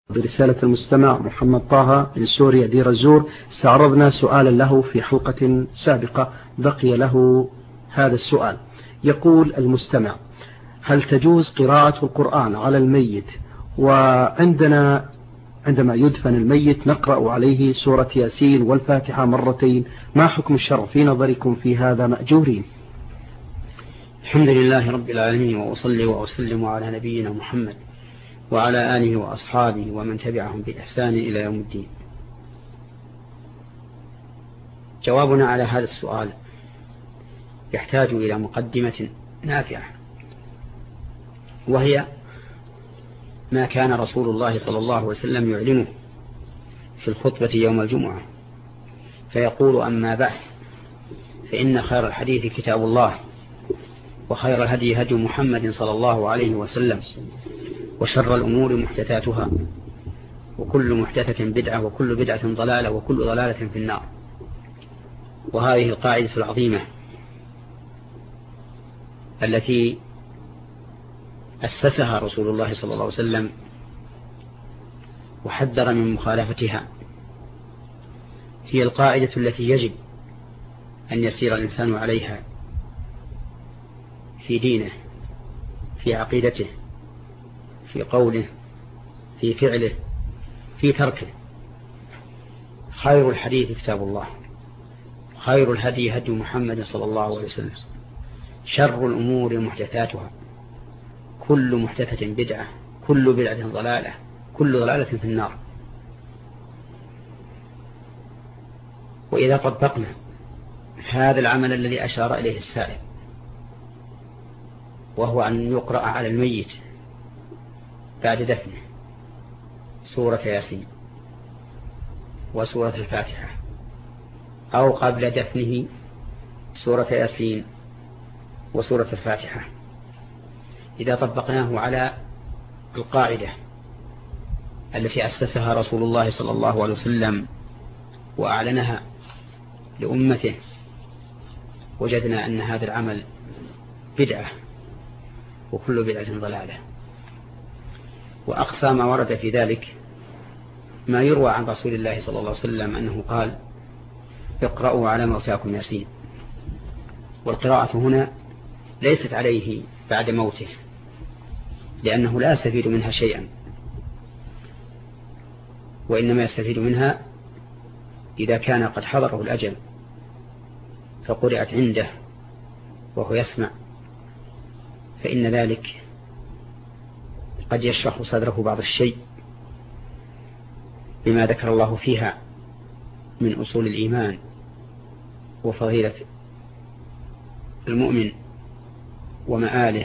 برسالة المستمع محمد طه من سوريا دير الزور. استعرضنا سؤالا له في حلقة سابقة، بقي له هذا السؤال. يقول المستمع: هل تجوز قراءة القرآن على الميت؟ وعندنا عندما يدفن الميت نقرأ عليه سورة ياسين والفاتحة مرتين، ما حكم الشرع في نظركم في هذا مأجورين؟ الحمد لله رب العالمين، وأصلي وأسلم على نبينا محمد وعلى آله وأصحابه ومن تبعهم بإحسان إلى يوم الدين. جوابنا على هذا السؤال يحتاج إلى مقدمة نافعة، وهي ما كان رسول الله صلى الله عليه وسلم يعلنه في الخطبة يوم الجمعة، فيقول: أما بعد، فإن خير الحديث كتاب الله، وخير الهدي هدي محمد صلى الله عليه وسلم، وشر الأمور محدثاتها، وكل محدثة بدعة، وكل بدعة ضلالة، وكل ضلالة في النار. وهذه القاعدة العظيمة التي أسسها رسول الله صلى الله عليه وسلم وحذر من مخالفتها هي القاعدة التي يجب أن يسير الإنسان عليها في دينه، في عقيدته، في قوله، في فعله، في تركه. خير الحديث كتاب الله، خير الهدي هدي محمد صلى الله عليه وسلم، شر الأمور محدثاتها، كل محدثة بدعة، كل بدعة ضلالة، كل ضلالة في النار. وإذا طبقنا هذا العمل الذي أشار إليه السائل، وهو أن يقرأ على الميت بعد دفنه سورة ياسين وسورة الفاتحة، أو قبل دفنه سورة ياسين وسورة الفاتحة، إذا طبقناه على القاعدة التي أسسها رسول الله صلى الله عليه وسلم وأعلنها لأمته، وجدنا أن هذا العمل بدعة، وكل بدعة ضلالة. وأقصى ما ورد في ذلك ما يروى عن رسول الله صلى الله عليه وسلم أنه قال: اقرأوا على موتاكم ياسين. والقراءة هنا ليست عليه بعد موته، لأنه لا يستفيد منها شيئا، وإنما يستفيد منها إذا كان قد حضره الأجل فقرأت عنده وهو يسمع، فإن ذلك قد يشرح صدره بعض الشيء بما ذكر الله فيها من أصول الإيمان وفضيلة المؤمن ومآله،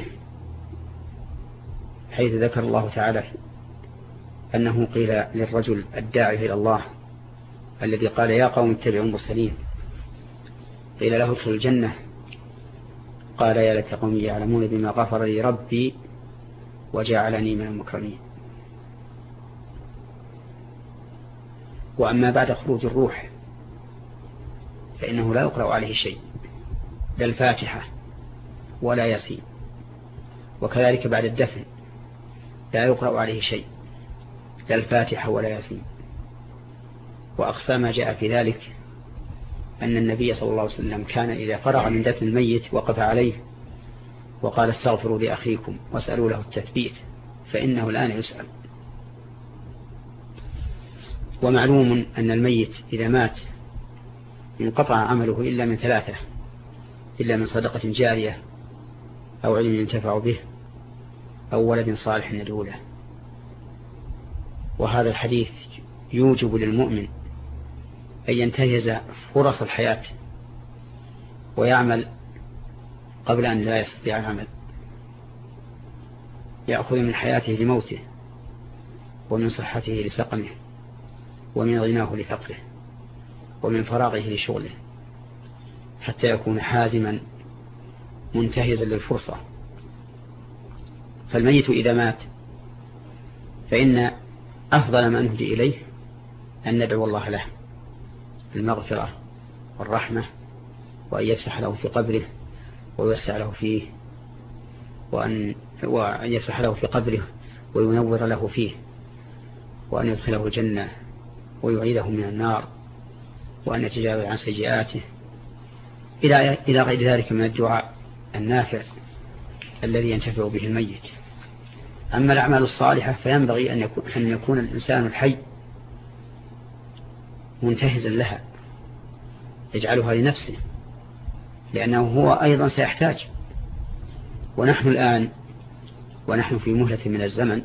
حيث ذكر الله تعالى أنه قيل للرجل الداعي إلى الله الذي قال: يا قوم اتبعوا المرسلين، قيل له ادخل الجنة، قال: يا ليت قومي يعلمون بما غفر لي ربي وجعلني من المكرمين. وأما بعد خروج الروح فإنه لا يقرأ عليه شيء، لا الفاتحة ولا ياسين، وكذلك بعد الدفن لا يقرأ عليه شيء، لا الفاتحة ولا ياسين. وأقصى ما جاء في ذلك أن النبي صلى الله عليه وسلم كان إذا فرغ من دفن الميت وقف عليه وقال: استغفروا لأخيكم واسألوا له التثبيت فإنه الآن يسأل. ومعلوم أن الميت إذا مات انقطع عمله إلا من ثلاثة: إلا من صدقة جارية، أو علم ينتفع به، أو ولد صالح يدعو له. وهذا الحديث يوجب للمؤمن أن ينتهز فرص الحياة ويعمل قبل أن لا يستطيع العمل، يأخذ من حياته لموته، ومن صحته لسقمه، ومن غناه لفقره، ومن فراغه لشغله، حتى يكون حازما منتهزا للفرصة. فالميت إذا مات فإن أفضل ما نهدي إليه أن ندعو الله له المغفرة والرحمة، وأن يفسح له في قبره ويوسع له فيه، وأن يفسح له في قبره وينور له فيه، وأن يدخله الجنة ويعيده من النار وأن يتجاوز عن سيئاته إلى غير ذلك من الدعاء النافع الذي ينتفع به الميت. أما الأعمال الصالحة فينبغي أن يكون الإنسان الحي منتهزا لها يجعلها لنفسه، لأنه هو أيضا سيحتاج. ونحن الآن ونحن في مهلة من الزمن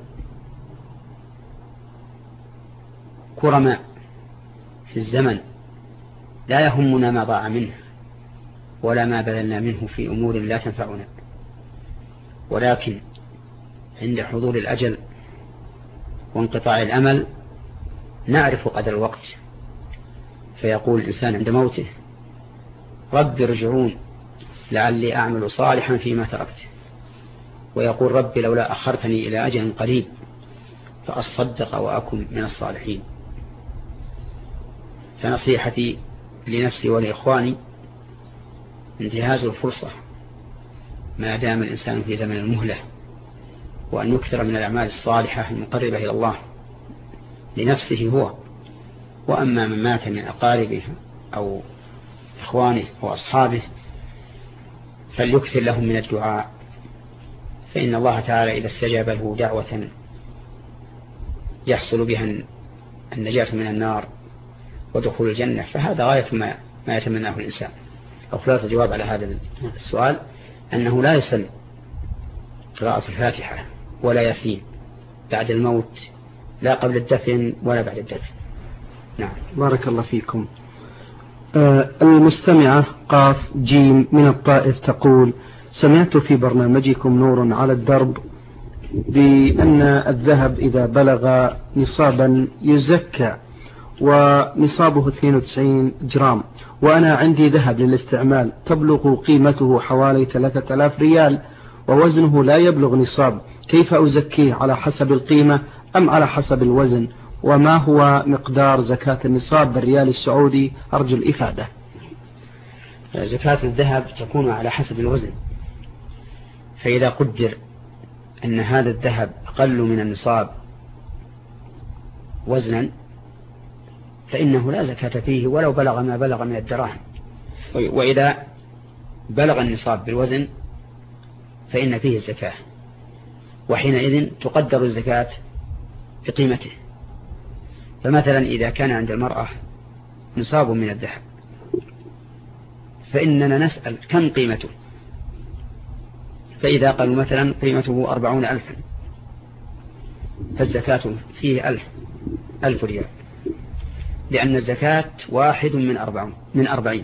كرماء في الزمن، لا يهمنا ما ضاع منه ولا ما بذلنا منه في أمور لا تنفعنا، ولكن عند حضور الأجل وانقطاع الأمل نعرف قدر الوقت، فيقول الإنسان عند موته: رب ارجعون لعلي أعمل صالحا فيما تركت، ويقول: رب لولا أخرتني إلى أجل قريب فأصدق وأكن من الصالحين. فنصيحتي لنفسي ولإخواني انتهاز الفرصة ما دام الإنسان في زمن المهلة، وأن يكثر من الأعمال الصالحة المقربة إلى الله لنفسه هو، وأما من مات من أقاربه أو إخوانه وأصحابه فليكثر لهم من الدعاء، فإن الله تعالى إذا استجاب له دعوة يحصل بها النجاة من النار ودخول الجنة فهذا غاية ما يتمناه الإنسان. أو خلاصة جواب على هذا السؤال أنه لا يسن قراءة الفاتحة ولا ياسين بعد الموت، لا قبل الدفن ولا بعد الدفن. نعم. بارك الله فيكم. المستمعة قاف جيم من الطائف تقول: سمعت في برنامجكم نور على الدرب بأن الذهب إذا بلغ نصابا يزكى، ونصابه 92 جرام، وأنا عندي ذهب للاستعمال تبلغ قيمته حوالي 3000 ريال ووزنه لا يبلغ نصاب، كيف أزكيه؟ على حسب القيمة أم على حسب الوزن؟ وما هو مقدار زكاة النصاب بالريال السعودي؟ أرجو الإفادة. زكاة الذهب تكون على حسب الوزن، فإذا قدر أن هذا الذهب أقل من النصاب وزنا فإنه لا زكاة فيه ولو بلغ ما بلغ من الدراهم، وإذا بلغ النصاب بالوزن فإن فيه الزكاة، وحينئذ تقدر الزكاة بقيمته. فمثلا إذا كان عند المرأة نصاب من الذهب فإننا نسأل كم قيمته، فإذا قالوا مثلا قيمته 40,000 فالزكاة فيه 1000 ريال، لأن الزكاة 1 من 40.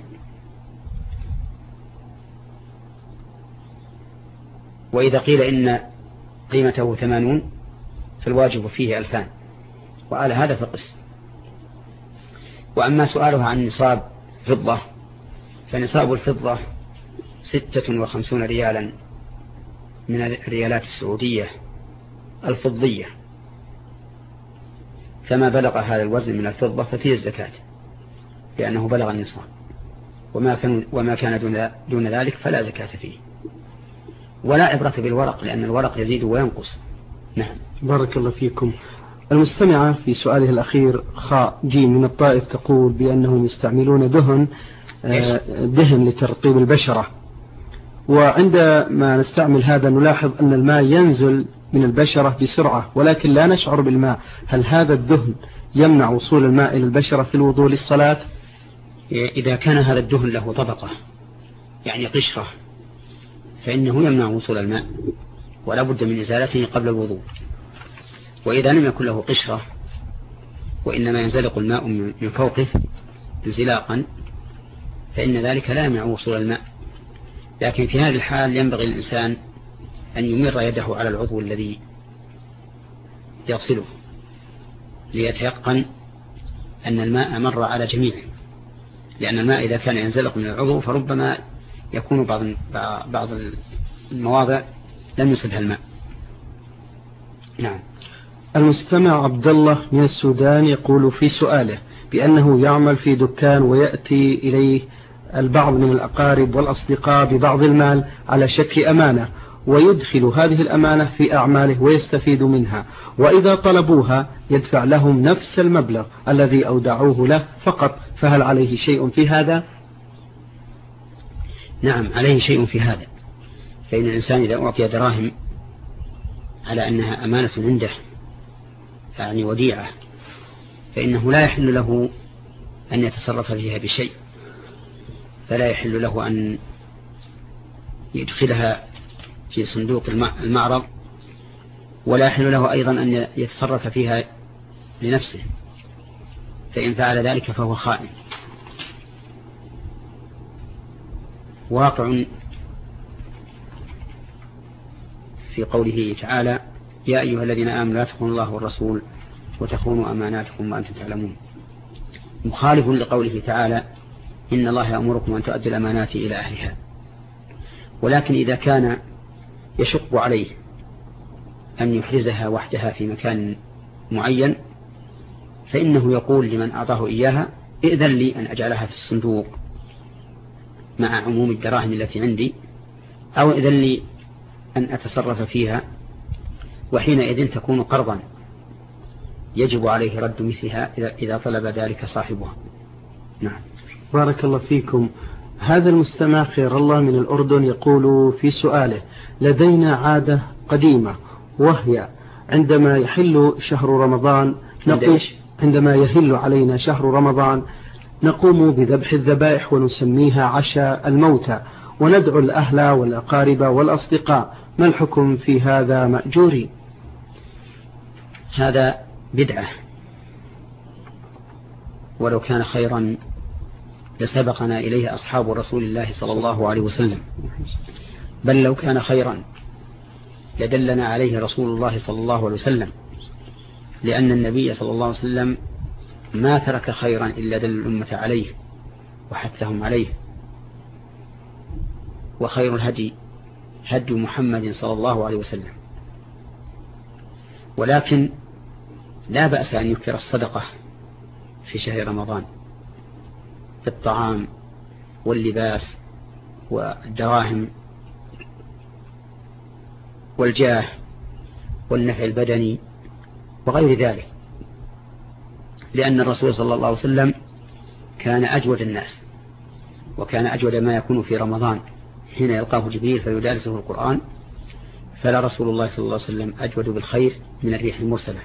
وإذا قيل إن قيمته 80 فالواجب فيه 2000، وعلى هذا فقس. وأما سؤالها عن نصاب فضة فنصاب الفضة 56 ريالا من الريالات السعودية الفضية، فما بلغ هذا الوزن من الفضة ففيه الزكاة لأنه بلغ النصاب، وما كان دون ذلك فلا زكاة فيه، ولا عبرة بالورق لأن الورق يزيد وينقص. نعم. بارك الله فيكم. المستمعة في سؤاله الأخير خاء جيم من الطائف تقول بأنهم يستعملون دهن لترطيب البشرة، وعندما نستعمل هذا نلاحظ أن الماء ينزل من البشرة بسرعة ولكن لا نشعر بالماء، هل هذا الدهن يمنع وصول الماء إلى البشرة في الوضوء للصلاة؟ إذا كان هذا الدهن له طبقة يعني قشرة فإنه يمنع وصول الماء ولا بد من إزالته قبل الوضوء. وإذا لم يكن له قشرة وإنما ينزلق الماء من فوقه انزلاقا فإن ذلك لا يمنع وصول الماء، لكن في هذه الحال ينبغي الإنسان أن يمر يده على العضو الذي يغسله ليتيقن أن الماء مر على جميعه، لأن الماء إذا كان ينزلق من العضو فربما يكون بعض المواضع لم يصبها الماء. نعم. المستمع عبد الله من السودان يقول في سؤاله بأنه يعمل في دكان ويأتي إليه البعض من الأقارب والأصدقاء ببعض المال على شكل أمانة، ويدخل هذه الأمانة في أعماله ويستفيد منها، وإذا طلبوها يدفع لهم نفس المبلغ الذي أودعوه له فقط، فهل عليه شيء في هذا؟ نعم عليه شيء في هذا، فإن الإنسان إذا أعطي دراهم على أنها أمانة عنده يعني وديعة، فإنه لا يحل له أن يتصرف فيها بشيء، فلا يحل له أن يدخلها في صندوق المعرض، ولا يحل له أيضا أن يتصرف فيها لنفسه، فإن فعل ذلك فهو خائن. واقع في قوله تعالى: يا أيها الذين آمنوا لا تخونوا الله والرسول وتخونوا أماناتكم وأنتم تعلمون، مخالف لقوله تعالى: إن الله يأمركم أن تؤدوا الأمانات إلى أهلها. ولكن إذا كان يشق عليه أن يحرزها وحدها في مكان معين، فإنه يقول لمن أعطاه إياها: ائذن لي أن أجعلها في الصندوق مع عموم الدراهم التي عندي، أو ائذن لي أن أتصرف فيها، وحينئذ تكون قرضا يجب عليه رد مثلها إذا طلب ذلك صاحبها. نعم. بارك الله فيكم. هذا المستمع خير الله من الأردن يقول في سؤاله: لدينا عادة قديمة، وهي عندما يحل شهر رمضان عندما يحل علينا شهر رمضان نقوم بذبح الذبائح ونسميها عشاء الموتى، وندعو الأهل والأقارب والأصدقاء، ما الحكم في هذا مأجوري؟ هذا بدعة، ولو كان خيرا لسبقنا إليه أصحاب رسول الله صلى الله عليه وسلم، بل لو كان خيرا لدلنا عليه رسول الله صلى الله عليه وسلم، لأن النبي صلى الله عليه وسلم ما ترك خيرا إلا دل الأمة عليه وحثهم عليه. وخير الهدي هدي محمد صلى الله عليه وسلم. ولكن لا بأس أن يكثر الصدقة في شهر رمضان في الطعام واللباس والدراهم والجاه والنفع البدني وغير ذلك، لأن الرسول صلى الله عليه وسلم كان أجود الناس، وكان أجود ما يكون في رمضان حين يلقاه جبريل فيدارسه القرآن، فلا رسول الله صلى الله عليه وسلم أجود بالخير من الريح المرسلة.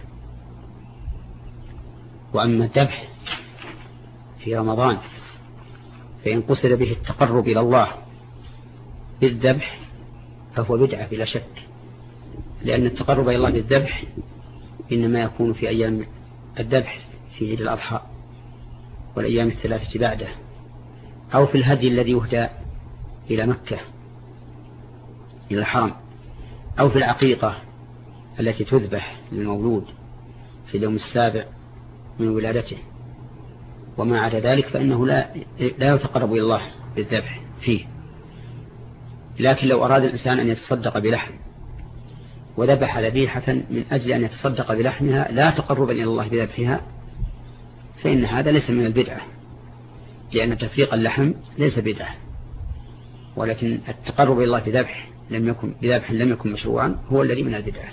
وأما الذبح في رمضان فإن قصد به التقرب إلى الله بالذبح فهو بدعة بلا شك، لأن التقرب إلى الله بالذبح إنما يكون في أيام الذبح في عيد الأضحى والأيام الثلاثة بعده، أو في الهدي الذي يهدى إلى مكة إلى الحرم، أو في العقيقة التي تذبح للمولود في اليوم السابع من ولادته. وما عدا ذلك فإنه لا يتقرب إلى الله بالذبح فيه. لكن لو أراد الإنسان أن يتصدق بلحم وذبح ذبيحة من أجل أن يتصدق بلحمها لا تقربا إلى الله بذبحها، فإن هذا ليس من البدعة، لأن تفريق اللحم ليس بدعة، ولكن التقرب إلى الله بذبح لم يكن مشروعا هو الذي من البدعة.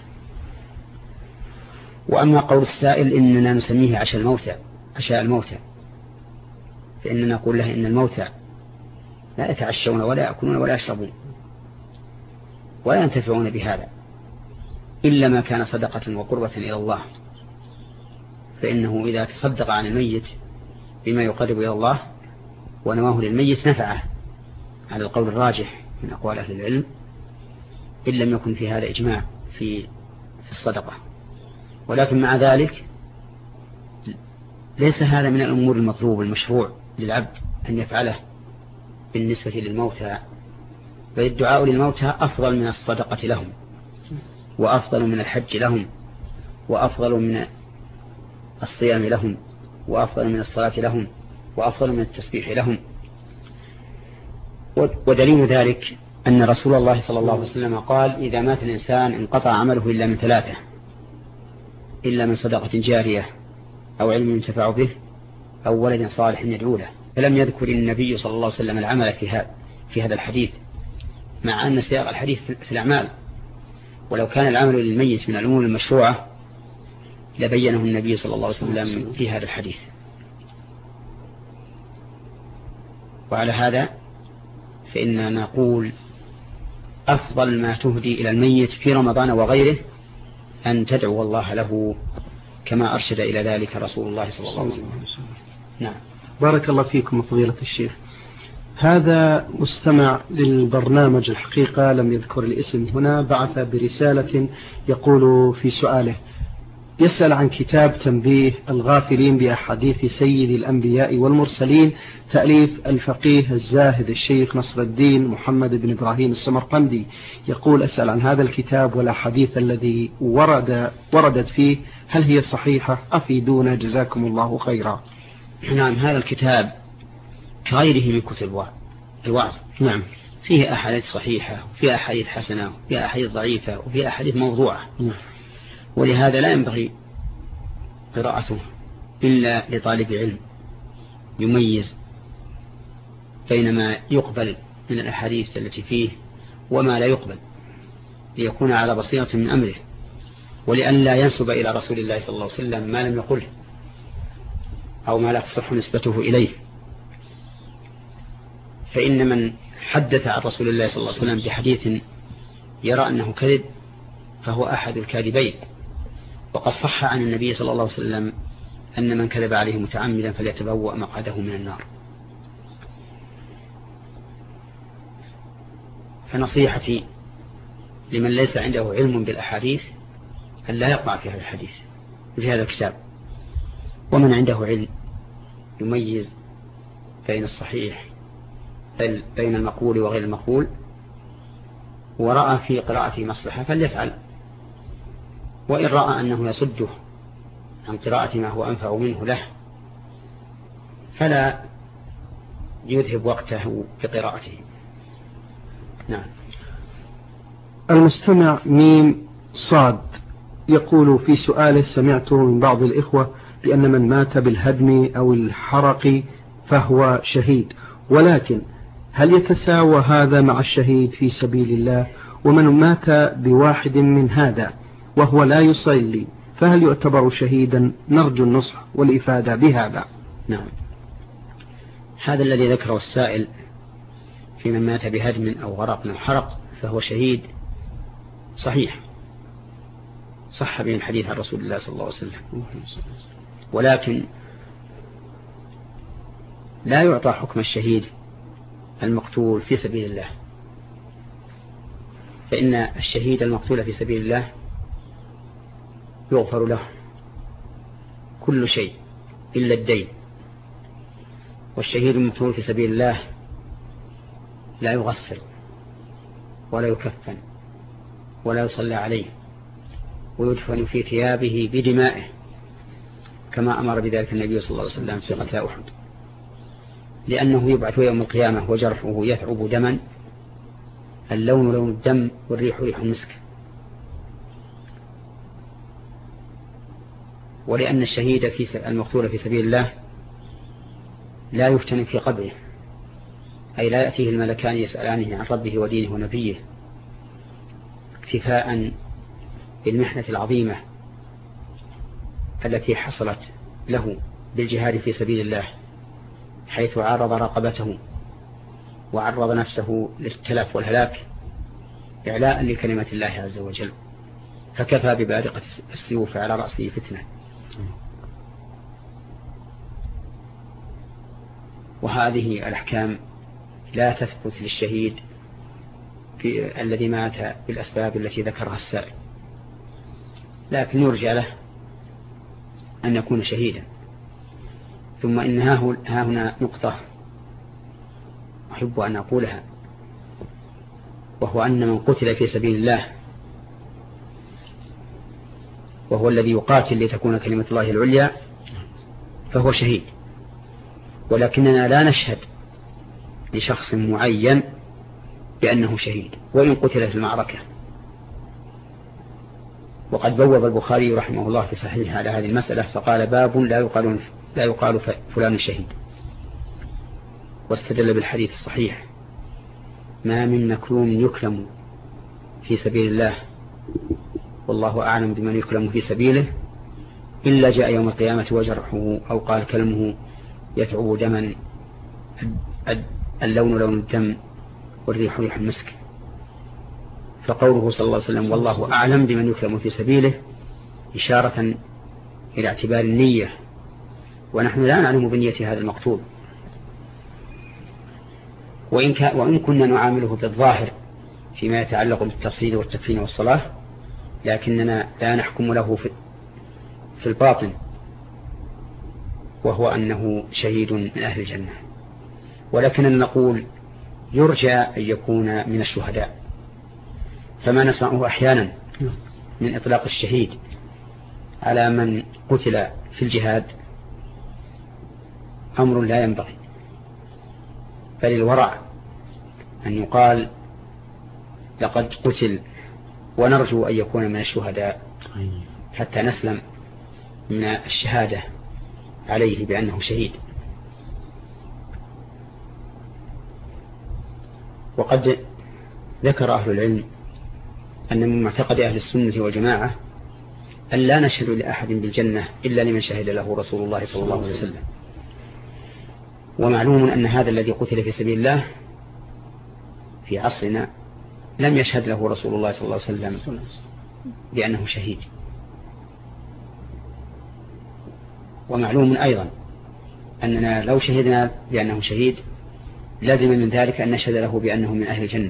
وأما قول السائل إننا نسميه عشاء الموتى، فإننا نقول له إن الموتى لا يتعشون ولا يأكلون ولا يشربون ولا ينتفعون بهذا إلا ما كان صدقة وقربة إلى الله، فإنه إذا تصدق عن الميت بما يقرب إلى الله ونواه للميت نفعه على القول الراجح من أقوال أهل العلم، إن لم يكن في هذا إجماع في الصدقة. ولكن مع ذلك ليس هذا من الأمور المطلوب المشروع للعبد أن يفعله بالنسبة للموتى، بل الدعاء للموتى أفضل من الصدقة لهم، وأفضل من الحج لهم، وأفضل من الصيام لهم، وأفضل من الصلاة لهم، وأفضل من التسبيح لهم. ودليل ذلك أن رسول الله صلى الله عليه وسلم قال: إذا مات الإنسان انقطع عمله إلا من ثلاثة، إلا من صدقة جارية أو علم ينتفع به أو ولد صالح يدعو له. فلم يذكر النبي صلى الله عليه وسلم العمل في هذا الحديث، مع أن سياق الحديث في الأعمال، ولو كان العمل للميت من الأمور المشروعة لبينه النبي صلى الله عليه وسلم في هذا الحديث. وعلى هذا فإننا نقول أفضل ما تهدي إلى الميت في رمضان وغيره أن تدعو الله له كما أرشد إلى ذلك رسول الله صلى الله عليه وسلم. نعم. بارك الله فيكم فضيلة الشيخ. هذا مستمع للبرنامج الحقيقة لم يذكر الاسم هنا، بعث برسالة يقول في سؤاله، يسأل عن كتاب تنبيه الغافلين بأحاديث سيد الأنبياء والمرسلين تأليف الفقيه الزاهد الشيخ نصر الدين محمد بن إبراهيم السمرقندي. يقول أسأل عن هذا الكتاب والأحاديث الذي وردت فيه، هل هي صحيحة؟ أفيدونا جزاكم الله خيرا. نعم، هذا الكتاب كغيره من كتب الوعظ، نعم، فيه أحاديث صحيحة وفيه أحاديث حسنة وفيه أحاديث ضعيفة وفيه أحاديث موضوعة، ولهذا لا ينبغي قراءته إلا لطالب علم يميز بين ما يقبل من الأحاديث التي فيه وما لا يقبل، ليكون على بصيرة من أمره، ولأن لا ينسب إلى رسول الله صلى الله عليه وسلم ما لم يقله أو ما لا تصح نسبته إليه. فإن من حدث عن رسول الله صلى الله عليه وسلم بحديث يرى أنه كذب فهو أحد الكاذبين. وقد صح عن النبي صلى الله عليه وسلم أن من كذب عليه متعمدا فليتبوأ مقعده من النار. فنصيحتي لمن ليس عنده علم بالأحاديث أن لا يقع في هذا الحديث في هذا الكتاب، ومن عنده علم يميز بين الصحيح بين المقول وغير المقول ورأى في قراءته مصلحة فليفعل، وإن رأى أنه يصده عن قراءة ما هو أنفع منه له فلا يذهب وقته بقراءته. نعم. المستمع ميم صاد يقول في سؤاله، سمعت من بعض الإخوة بأن من مات بالهدم أو الحرق فهو شهيد، ولكن هل يتساوى هذا مع الشهيد في سبيل الله؟ ومن مات بواحد من هذا وهو لا يصلي فهل يعتبر شهيدا؟ نرجو النصح والإفادة بهذا. نعم، هذا الذي ذكره السائل في من مات بهدم أو غرق أو حرق فهو شهيد صحيح، صح به الحديث عن رسول الله صلى الله عليه وسلم، ولكن لا يعطى حكم الشهيد المقتول في سبيل الله، فإن الشهيد المقتول في سبيل الله يغفر له كل شيء إلا الدين، والشهيد المقتول في سبيل الله لا يغسل ولا يكفن ولا يصلى عليه ويدفن في ثيابه بدمائه كما أمر بذلك النبي صلى الله عليه وسلم في قتل أحد، لأنه يبعث يوم القيامة وجرحه يثعب دما، اللون لون الدم والريح ريح المسك. ولأن الشهيد المقتول في سبيل الله لا يفتن في قبره، أي لا يأتيه الملكان يسألانه عن ربه ودينه ونبيه، اكتفاء بالمحنة العظيمة التي حصلت له بالجهاد في سبيل الله، حيث عرض رقبته وعرض نفسه للتلف والهلاك إعلاء لكلمة الله عز وجل، فكفى ببارقة السيوف على رأسه فتنة. وهذه الأحكام لا تثبت للشهيد في الذي مات بالأسباب التي ذكرها السائل، لكن يرجى له أن يكون شهيدا. ثم إن ها هنا نقطة أحب أن أقولها، وهو أن من قتل في سبيل الله وهو الذي يقاتل لتكون كلمة الله العليا فهو شهيد، ولكننا لا نشهد لشخص معين بأنه شهيد وإن قتل في المعركة. وقد بوب البخاري رحمه الله في صحيح على هذه المسألة فقال: باب لا يقال فلان شهيد، واستدل بالحديث الصحيح ما من مكلوم يكلم في سبيل الله والله أعلم بمن يكلم في سبيله إلا جاء يوم القيامة وجرحه أو قال كلمه يتعو دما اللون لون الدم والريح ريح المسك. فقوله صلى الله عليه وسلم والله أعلم بمن يكلم في سبيله إشارة إلى اعتبار النية، ونحن لا نعلم بنية هذا المقتول، وإن كنا نعامله بالظاهر فيما يتعلق بالتصعيد والتكفين والصلاة، لكننا لا نحكم له في الباطن، وهو أنه شهيد من أهل الجنة. ولكننا نقول يرجى أن يكون من الشهداء، فما نسمعه أحيانا من إطلاق الشهيد على من قتل في الجهاد أمر لا ينبغي، بل الورع أن يقال لقد قتل ونرجو أن يكون من الشهداء حتى نسلم من الشهادة عليه بأنه شهيد. وقد ذكر أهل العلم أن من معتقد أهل السنة والجماعة أن لا نشهد لأحد بالجنة إلا لمن شهد له رسول الله صلى الله عليه وسلم. ومعلوم أن هذا الذي قتل في سبيل الله في عصرنا لم يشهد له رسول الله صلى الله عليه وسلم بأنه شهيد. ومعلوم أيضا أننا لو شهدنا بأنه شهيد لازم من ذلك أن نشهد له بأنه من أهل الجنة،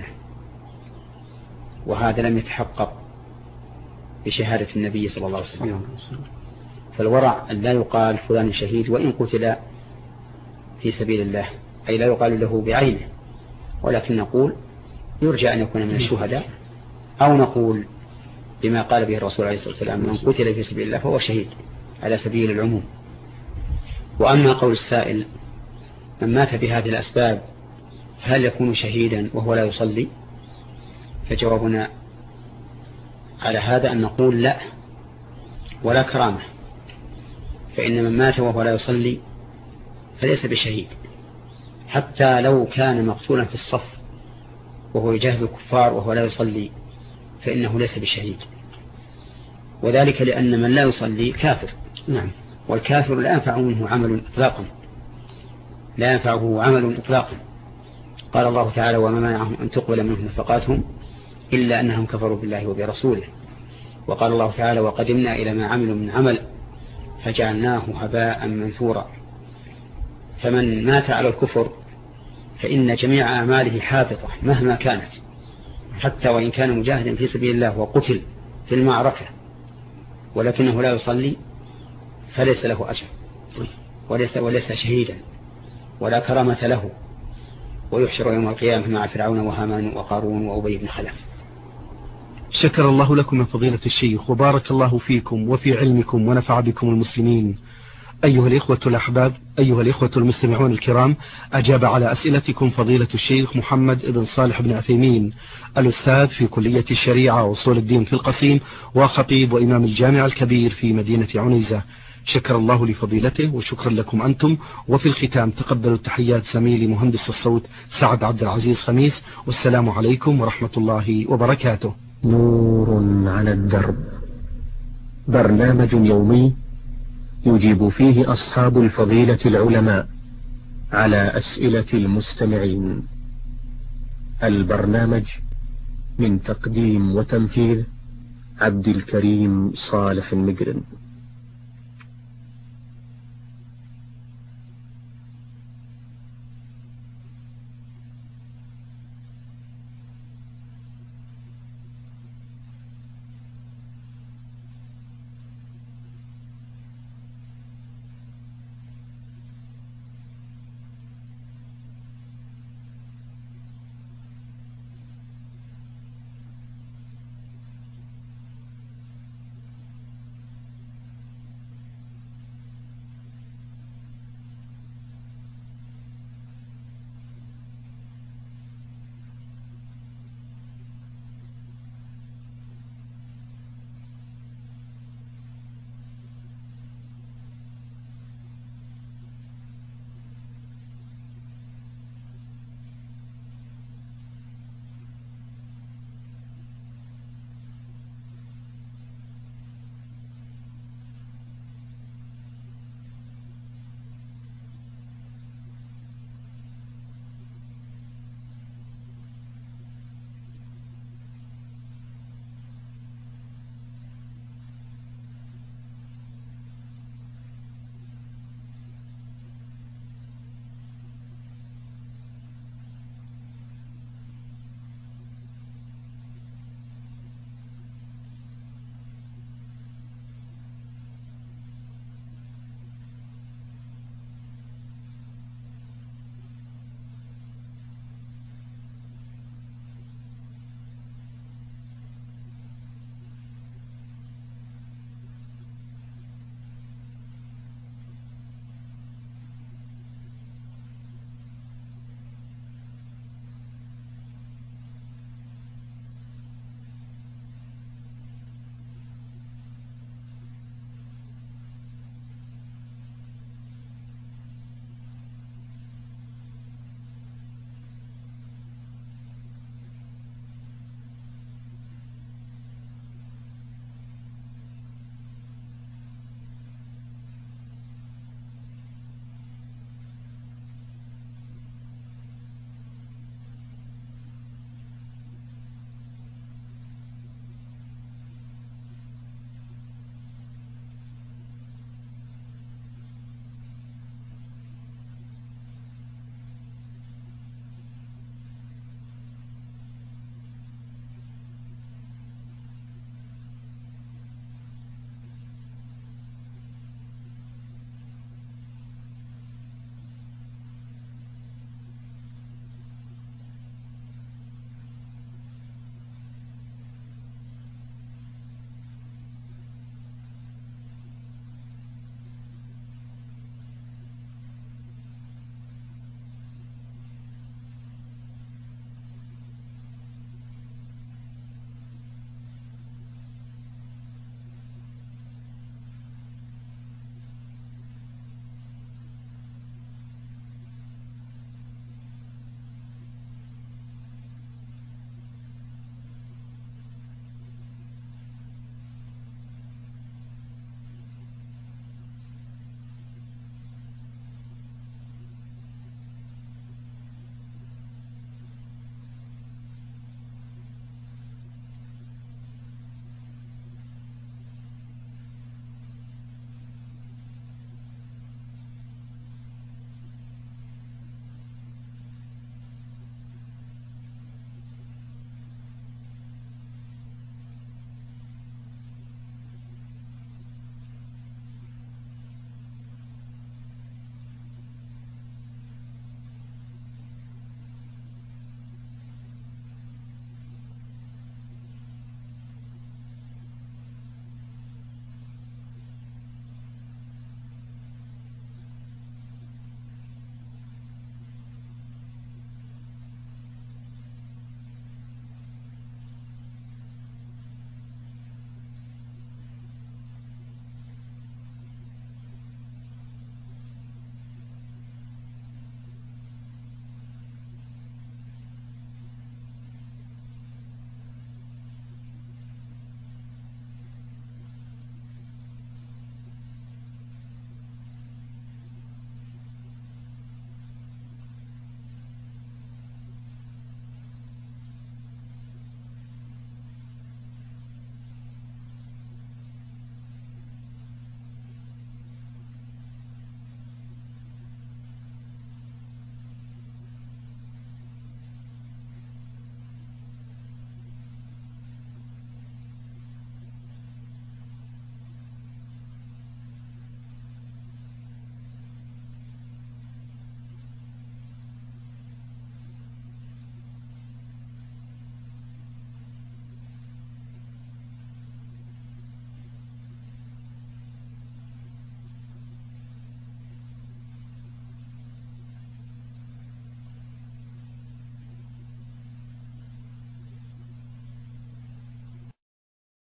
وهذا لم يتحقق بشهادة النبي صلى الله عليه وسلم. فالورع أن لا يقال فلان شهيد وإن قتل في سبيل الله، أي لا يقال له بعينه، ولكن نقول يرجى أن يكون من الشهداء، أو نقول بما قال به الرسول عليه الصلاة والسلام من قتل في سبيل الله فهو شهيد على سبيل العموم. وأما قول السائل من مات بهذه الأسباب هل يكون شهيدا وهو لا يصلي؟ فجوابنا على هذا أن نقول لا ولا كرامة، فإن من مات وهو لا يصلي فليس بشهيد، حتى لو كان مقتولا في الصف وهو يجاهد الكفار وهو لا يصلي فإنه ليس بشهيد، وذلك لأن من لا يصلي كافر. نعم. والكافر لا ينفع منه عمل إطلاقا، لا ينفعه عمل إطلاقا. قال الله تعالى وما منعهم أن تقبل منهم نفقاتهم إلا أنهم كفروا بالله وبرسوله. وقال الله تعالى وقدمنا إلى ما عملوا من عمل فجعلناه هباء منثورا. فمن مات على الكفر فإن جميع أعماله حابطة مهما كانت، حتى وإن كان مجاهدا في سبيل الله وقتل في المعركة ولكنه لا يصلي فليس له أجر وليس شهيدا ولا كرامة له، ويحشر يوم القيامة مع فرعون وهامان وقارون وأبي بن خلف. شكر الله لكم يا فضيلة الشيخ، وبارك الله فيكم وفي علمكم ونفع بكم المسلمين. أيها الإخوة الأحباب، أيها الإخوة المستمعون الكرام، أجاب على أسئلتكم فضيلة الشيخ محمد بن صالح بن عثيمين، الأستاذ في كلية الشريعة وأصول الدين في القصيم، وخطيب وإمام الجامع الكبير في مدينة عنيزة. شكر الله لفضيلته وشكرا لكم أنتم. وفي الختام تقبلوا التحيات زميلي مهندس الصوت سعد عبد العزيز خميس، والسلام عليكم ورحمة الله وبركاته. نور على الدرب، برنامج يومي يجيب فيه أصحاب الفضيلة العلماء على أسئلة المستمعين. البرنامج من تقديم وتنفيذ عبد الكريم صالح المجرم.